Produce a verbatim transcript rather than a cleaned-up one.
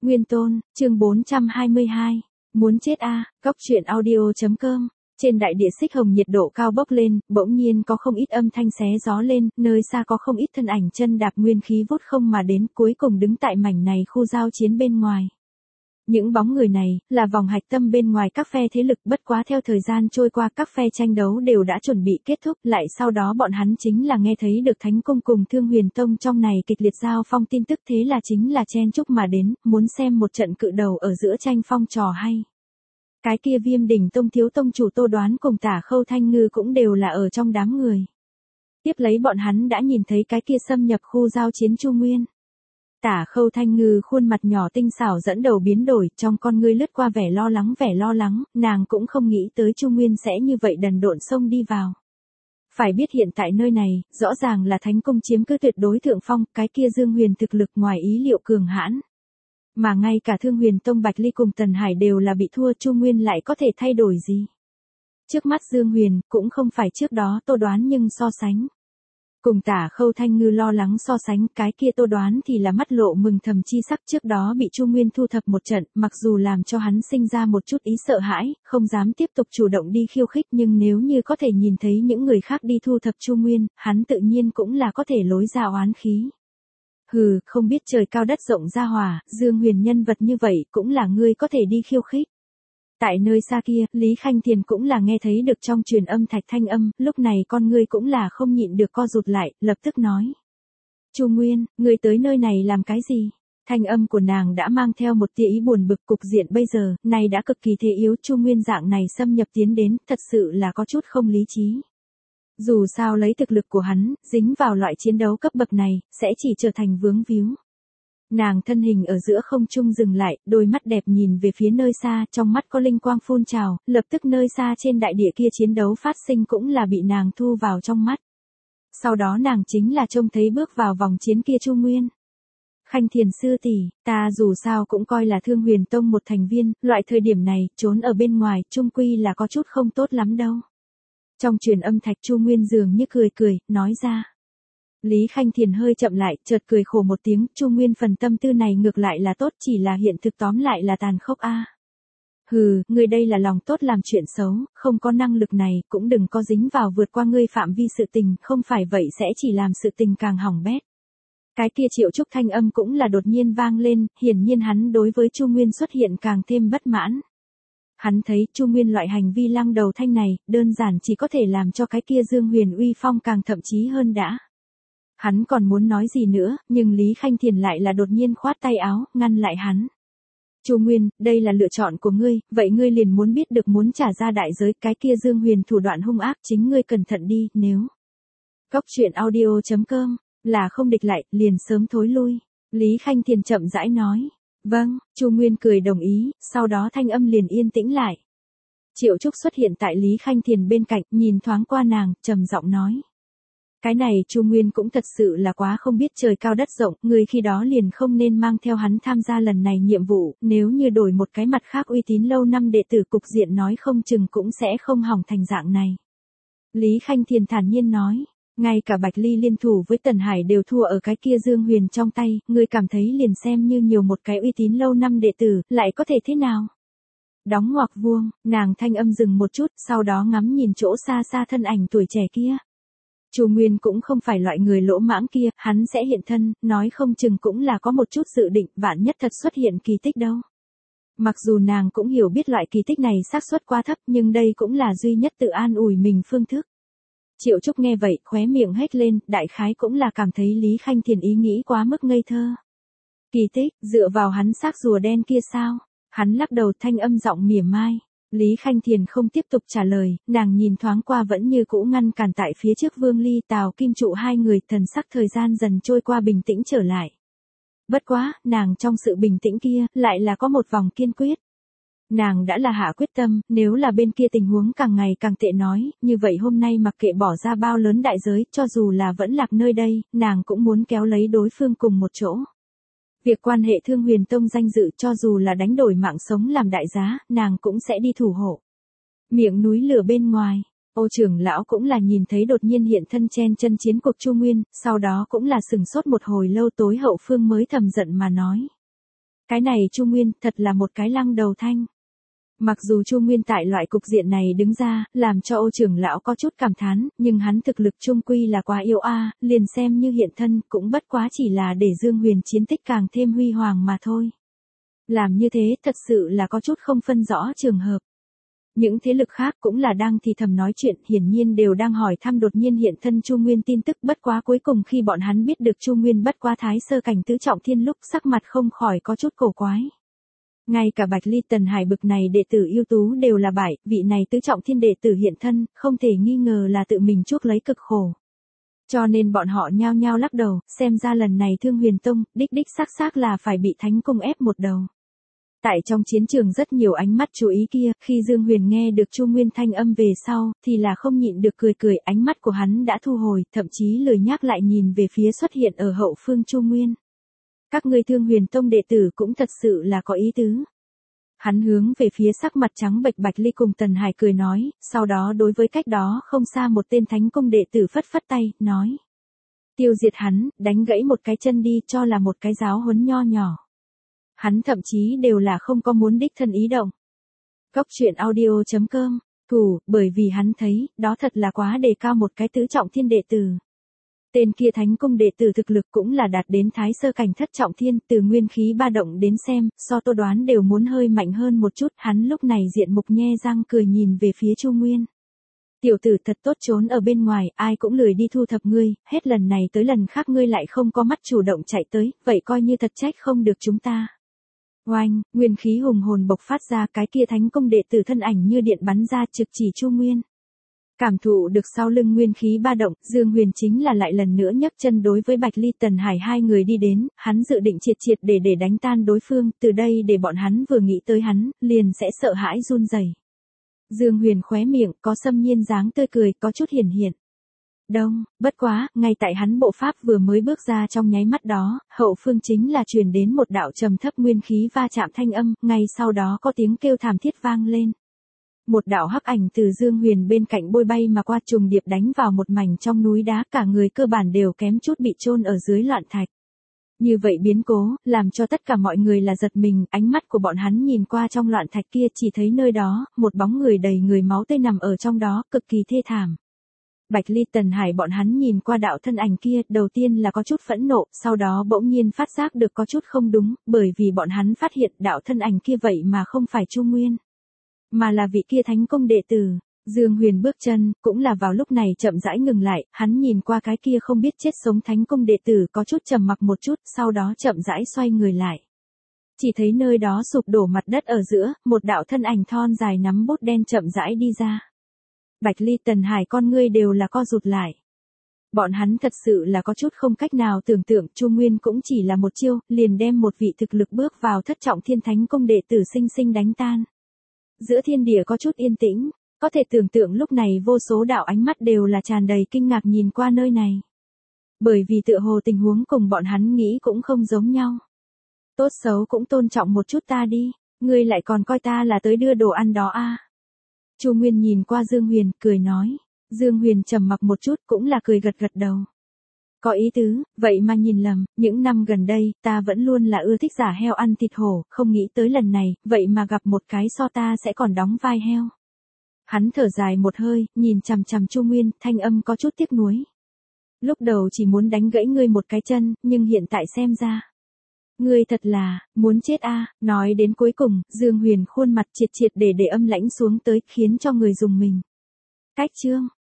Nguyên Tôn, chương bốn trăm hai mươi hai. Muốn chết a, à, Cóc truyện audio chấm com. Trên đại địa xích hồng nhiệt độ cao bốc lên, bỗng nhiên có không ít âm thanh xé gió lên, nơi xa có không ít thân ảnh chân đạp nguyên khí vút không mà đến, cuối cùng đứng tại mảnh này khu giao chiến bên ngoài. Những bóng người này, là vòng hạch tâm bên ngoài các phe thế lực, bất quá theo thời gian trôi qua các phe tranh đấu đều đã chuẩn bị kết thúc, lại sau đó bọn hắn chính là nghe thấy được Thánh Cung cùng Thương Huyền Tông trong này kịch liệt giao phong tin tức, thế là chính là chen chúc mà đến, muốn xem một trận cự đầu ở giữa tranh phong trò hay. Cái kia Viêm Đỉnh Tông thiếu tông chủ Tô Đoán cùng Tả Khâu Thanh Ngư cũng đều là ở trong đám người. Tiếp lấy bọn hắn đã nhìn thấy cái kia xâm nhập khu giao chiến Chu Nguyên. Tả Khâu Thanh Ngư khuôn mặt nhỏ tinh xảo dẫn đầu biến đổi, trong con ngươi lướt qua vẻ lo lắng vẻ lo lắng, nàng cũng không nghĩ tới Chu Nguyên sẽ như vậy đần độn xông đi vào. Phải biết hiện tại nơi này, rõ ràng là Thánh Cung chiếm cứ tuyệt đối thượng phong, cái kia Dương Huyền thực lực ngoài ý liệu cường hãn. Mà ngay cả Thương Huyền Tông Bạch Ly cùng Tần Hải đều là bị thua, Chu Nguyên lại có thể thay đổi gì? Trước mắt Dương Huyền, cũng không phải trước đó Tô Đoán nhưng so sánh. Cùng Tả Khâu Thanh Ngư lo lắng so sánh, cái kia Tô Đoán thì là mắt lộ mừng thầm chi sắc, trước đó bị Chu Nguyên thu thập một trận, mặc dù làm cho hắn sinh ra một chút ý sợ hãi, không dám tiếp tục chủ động đi khiêu khích, nhưng nếu như có thể nhìn thấy những người khác đi thu thập Chu Nguyên, hắn tự nhiên cũng là có thể lối ra oán khí. Hừ, không biết trời cao đất rộng ra hòa, Dương Huyền nhân vật như vậy cũng là ngươi có thể đi khiêu khích. Tại nơi xa kia, Lý Khanh Thiền cũng là nghe thấy được trong truyền âm thạch thanh âm, lúc này con ngươi cũng là không nhịn được co rụt lại, lập tức nói. Chu Nguyên, ngươi tới nơi này làm cái gì? Thanh âm của nàng đã mang theo một tia ý buồn bực, cục diện bây giờ, này đã cực kỳ thế yếu, Chu Nguyên dạng này xâm nhập tiến đến, thật sự là có chút không lý trí. Dù sao lấy thực lực của hắn, dính vào loại chiến đấu cấp bậc này, sẽ chỉ trở thành vướng víu. Nàng thân hình ở giữa không trung dừng lại, đôi mắt đẹp nhìn về phía nơi xa, trong mắt có linh quang phun trào, lập tức nơi xa trên đại địa kia chiến đấu phát sinh cũng là bị nàng thu vào trong mắt. Sau đó nàng chính là trông thấy bước vào vòng chiến kia Chu Nguyên. Khanh Thiền sư tỷ, ta dù sao cũng coi là Thương Huyền Tông một thành viên, loại thời điểm này, trốn ở bên ngoài, chung quy là có chút không tốt lắm đâu. Trong truyền âm thạch Chu Nguyên dường như cười cười, nói ra. Lý Khanh Thiền hơi chậm lại, chợt cười khổ một tiếng, Chu Nguyên phần tâm tư này ngược lại là tốt, chỉ là hiện thực tóm lại là tàn khốc a. À. Hừ, ngươi đây là lòng tốt làm chuyện xấu, không có năng lực này, cũng đừng có dính vào vượt qua ngươi phạm vi sự tình, không phải vậy sẽ chỉ làm sự tình càng hỏng bét. Cái kia Triệu Trúc thanh âm cũng là đột nhiên vang lên, hiển nhiên hắn đối với Chu Nguyên xuất hiện càng thêm bất mãn. Hắn thấy Chu Nguyên loại hành vi lăng đầu thanh này, đơn giản chỉ có thể làm cho cái kia Dương Huyền uy phong càng thậm chí hơn đã. Hắn còn muốn nói gì nữa, nhưng Lý Khanh Thiền lại là đột nhiên khoát tay áo, ngăn lại hắn. Chu Nguyên, đây là lựa chọn của ngươi, vậy ngươi liền muốn biết được muốn trả ra đại giới, cái kia Dương Huyền thủ đoạn hung ác, chính ngươi cẩn thận đi, nếu. Cóc truyện audio chấm com, là không địch lại, liền sớm thối lui. Lý Khanh Thiền chậm rãi nói. Vâng, Chu Nguyên cười đồng ý, sau đó thanh âm liền yên tĩnh lại. Triệu Trúc xuất hiện tại Lý Khanh Thiền bên cạnh, nhìn thoáng qua nàng, trầm giọng nói. Cái này Chu Nguyên cũng thật sự là quá không biết trời cao đất rộng, người khi đó liền không nên mang theo hắn tham gia lần này nhiệm vụ, nếu như đổi một cái mặt khác uy tín lâu năm đệ tử cục diện nói không chừng cũng sẽ không hỏng thành dạng này. Lý Khanh Thiền thản nhiên nói. Ngay cả Bạch Ly liên thủ với Tần Hải đều thua ở cái kia Dương Huyền trong tay, ngươi cảm thấy liền xem như nhiều một cái uy tín lâu năm đệ tử, lại có thể thế nào? Đóng ngoặc vuông, nàng thanh âm dừng một chút, sau đó ngắm nhìn chỗ xa xa thân ảnh tuổi trẻ kia. Chu Nguyên cũng không phải loại người lỗ mãng kia, hắn sẽ hiện thân, nói không chừng cũng là có một chút dự định, vạn nhất thật xuất hiện kỳ tích đâu. Mặc dù nàng cũng hiểu biết loại kỳ tích này xác suất quá thấp, nhưng đây cũng là duy nhất tự an ủi mình phương thức. Triệu Trúc nghe vậy, khóe miệng hét lên, đại khái cũng là cảm thấy Lý Khanh Thiền ý nghĩ quá mức ngây thơ. Kỳ tích, dựa vào hắn xác rùa đen kia sao? Hắn lắc đầu, thanh âm giọng mỉa mai. Lý Khanh Thiền không tiếp tục trả lời, nàng nhìn thoáng qua vẫn như cũ ngăn cản tại phía trước Vương Ly Tào Kim Trụ hai người, thần sắc thời gian dần trôi qua bình tĩnh trở lại. Bất quá, nàng trong sự bình tĩnh kia, lại là có một vòng kiên quyết. Nàng đã là hạ quyết tâm, nếu là bên kia tình huống càng ngày càng tệ nói, như vậy hôm nay mặc kệ bỏ ra bao lớn đại giới, cho dù là vẫn lạc nơi đây, nàng cũng muốn kéo lấy đối phương cùng một chỗ. Việc quan hệ Thương Huyền Tông danh dự cho dù là đánh đổi mạng sống làm đại giá, nàng cũng sẽ đi thủ hộ. Miệng núi lửa bên ngoài, Ô trưởng lão cũng là nhìn thấy đột nhiên hiện thân chen chân chiến cuộc Chu Nguyên, sau đó cũng là sừng sốt một hồi lâu, tối hậu phương mới thầm giận mà nói. Cái này Chu Nguyên thật là một cái lăng đầu thanh. Mặc dù Chu Nguyên tại loại cục diện này đứng ra, làm cho Ô trưởng lão có chút cảm thán, nhưng hắn thực lực chung quy là quá yếu a, liền xem như hiện thân cũng bất quá chỉ là để Dương Huyền chiến tích càng thêm huy hoàng mà thôi. Làm như thế thật sự là có chút không phân rõ trường hợp. Những thế lực khác cũng là đang thì thầm nói chuyện, hiển nhiên đều đang hỏi thăm đột nhiên hiện thân Chu Nguyên tin tức, bất quá cuối cùng khi bọn hắn biết được Chu Nguyên bất quá thái sơ cảnh tứ trọng thiên lúc sắc mặt không khỏi có chút cổ quái. Ngay cả Bạch Ly Tần Hải bực này đệ tử ưu tú đều là bại, vị này tứ trọng thiên đệ tử hiện thân, không thể nghi ngờ là tự mình chuốc lấy cực khổ. Cho nên bọn họ nhao nhao lắc đầu, xem ra lần này Thương Huyền Tông, đích đích xác xác là phải bị Thánh Cung ép một đầu. Tại trong chiến trường rất nhiều ánh mắt chú ý kia, khi Dương Huyền nghe được Chu Nguyên thanh âm về sau, thì là không nhịn được cười cười, ánh mắt của hắn đã thu hồi, thậm chí lười nhác lại nhìn về phía xuất hiện ở hậu phương Chu Nguyên. Các ngươi Thương Huyền Tông đệ tử cũng thật sự là có ý tứ. Hắn hướng về phía sắc mặt trắng bệch Bạch Ly cùng Tần Hải cười nói, sau đó đối với cách đó không xa một tên Thánh Cung đệ tử phất phất tay, nói. Tiêu diệt hắn, đánh gãy một cái chân đi cho là một cái giáo huấn nho nhỏ. Hắn thậm chí đều là không có muốn đích thân ý động. Cốc truyện audio chấm com, thủ, bởi vì hắn thấy, đó thật là quá đề cao một cái tứ trọng thiên đệ tử. Tên kia Thánh Cung đệ tử thực lực cũng là đạt đến thái sơ cảnh thất trọng thiên, từ nguyên khí ba động đến xem, so tôi đoán đều muốn hơi mạnh hơn một chút, hắn lúc này diện mục nhe răng cười nhìn về phía Chu Nguyên. Tiểu tử thật tốt trốn ở bên ngoài, ai cũng lười đi thu thập ngươi, hết lần này tới lần khác ngươi lại không có mắt chủ động chạy tới, vậy coi như thật trách không được chúng ta. Oanh, nguyên khí hùng hồn bộc phát ra, cái kia Thánh Cung đệ tử thân ảnh như điện bắn ra trực chỉ Chu Nguyên. Cảm thụ được sau lưng nguyên khí ba động, Dương Huyền chính là lại lần nữa nhấc chân đối với Bạch Ly Tần Hải hai người đi đến, hắn dự định triệt triệt để để đánh tan đối phương, từ đây để bọn hắn vừa nghĩ tới hắn, liền sẽ sợ hãi run rẩy. Dương Huyền khóe miệng, có xâm nhiên dáng tươi cười, có chút hiển hiện. Đông, bất quá, ngay tại hắn bộ pháp vừa mới bước ra trong nháy mắt đó, hậu phương chính là truyền đến một đạo trầm thấp nguyên khí va chạm thanh âm, ngay sau đó có tiếng kêu thảm thiết vang lên. Một đạo hắc ảnh từ Dương Huyền bên cạnh bôi bay mà qua, trùng điệp đánh vào một mảnh trong núi đá, cả người cơ bản đều kém chút bị chôn ở dưới loạn thạch. Như vậy biến cố, làm cho tất cả mọi người là giật mình, ánh mắt của bọn hắn nhìn qua trong loạn thạch kia chỉ thấy nơi đó, một bóng người đầy người máu tươi nằm ở trong đó, cực kỳ thê thảm. Bạch Ly Tần Hải bọn hắn nhìn qua đạo thân ảnh kia, đầu tiên là có chút phẫn nộ, sau đó bỗng nhiên phát giác được có chút không đúng, bởi vì bọn hắn phát hiện đạo thân ảnh kia vậy mà không phải Chu Nguyên, mà là vị kia Thánh Cung đệ tử. Dương Huyền bước chân, cũng là vào lúc này chậm rãi ngừng lại, hắn nhìn qua cái kia không biết chết sống Thánh Cung đệ tử có chút trầm mặc một chút, sau đó chậm rãi xoay người lại. Chỉ thấy nơi đó sụp đổ mặt đất ở giữa, một đạo thân ảnh thon dài nắm bút đen chậm rãi đi ra. Bạch Ly Tần Hải con ngươi đều là co rụt lại. Bọn hắn thật sự là có chút không cách nào tưởng tượng, Chu Nguyên cũng chỉ là một chiêu, liền đem một vị thực lực bước vào thất trọng thiên Thánh Cung đệ tử sinh sinh đánh tan. Giữa thiên địa có chút yên tĩnh, có thể tưởng tượng lúc này vô số đạo ánh mắt đều là tràn đầy kinh ngạc nhìn qua nơi này. Bởi vì tựa hồ tình huống cùng bọn hắn nghĩ cũng không giống nhau. Tốt xấu cũng tôn trọng một chút ta đi, ngươi lại còn coi ta là tới đưa đồ ăn đó à. Chu Nguyên nhìn qua Dương Huyền, cười nói. Dương Huyền trầm mặc một chút, cũng là cười gật gật đầu. Có ý tứ, vậy mà nhìn lầm, những năm gần đây, ta vẫn luôn là ưa thích giả heo ăn thịt hổ, không nghĩ tới lần này, vậy mà gặp một cái so ta sẽ còn đóng vai heo. Hắn thở dài một hơi, nhìn chằm chằm Chu Nguyên, thanh âm có chút tiếc nuối. Lúc đầu chỉ muốn đánh gãy ngươi một cái chân, nhưng hiện tại xem ra. Ngươi thật là, muốn chết a à. Nói đến cuối cùng, Dương Huyền khuôn mặt triệt triệt để để âm lãnh xuống tới, khiến cho người dùng mình. Cách chương.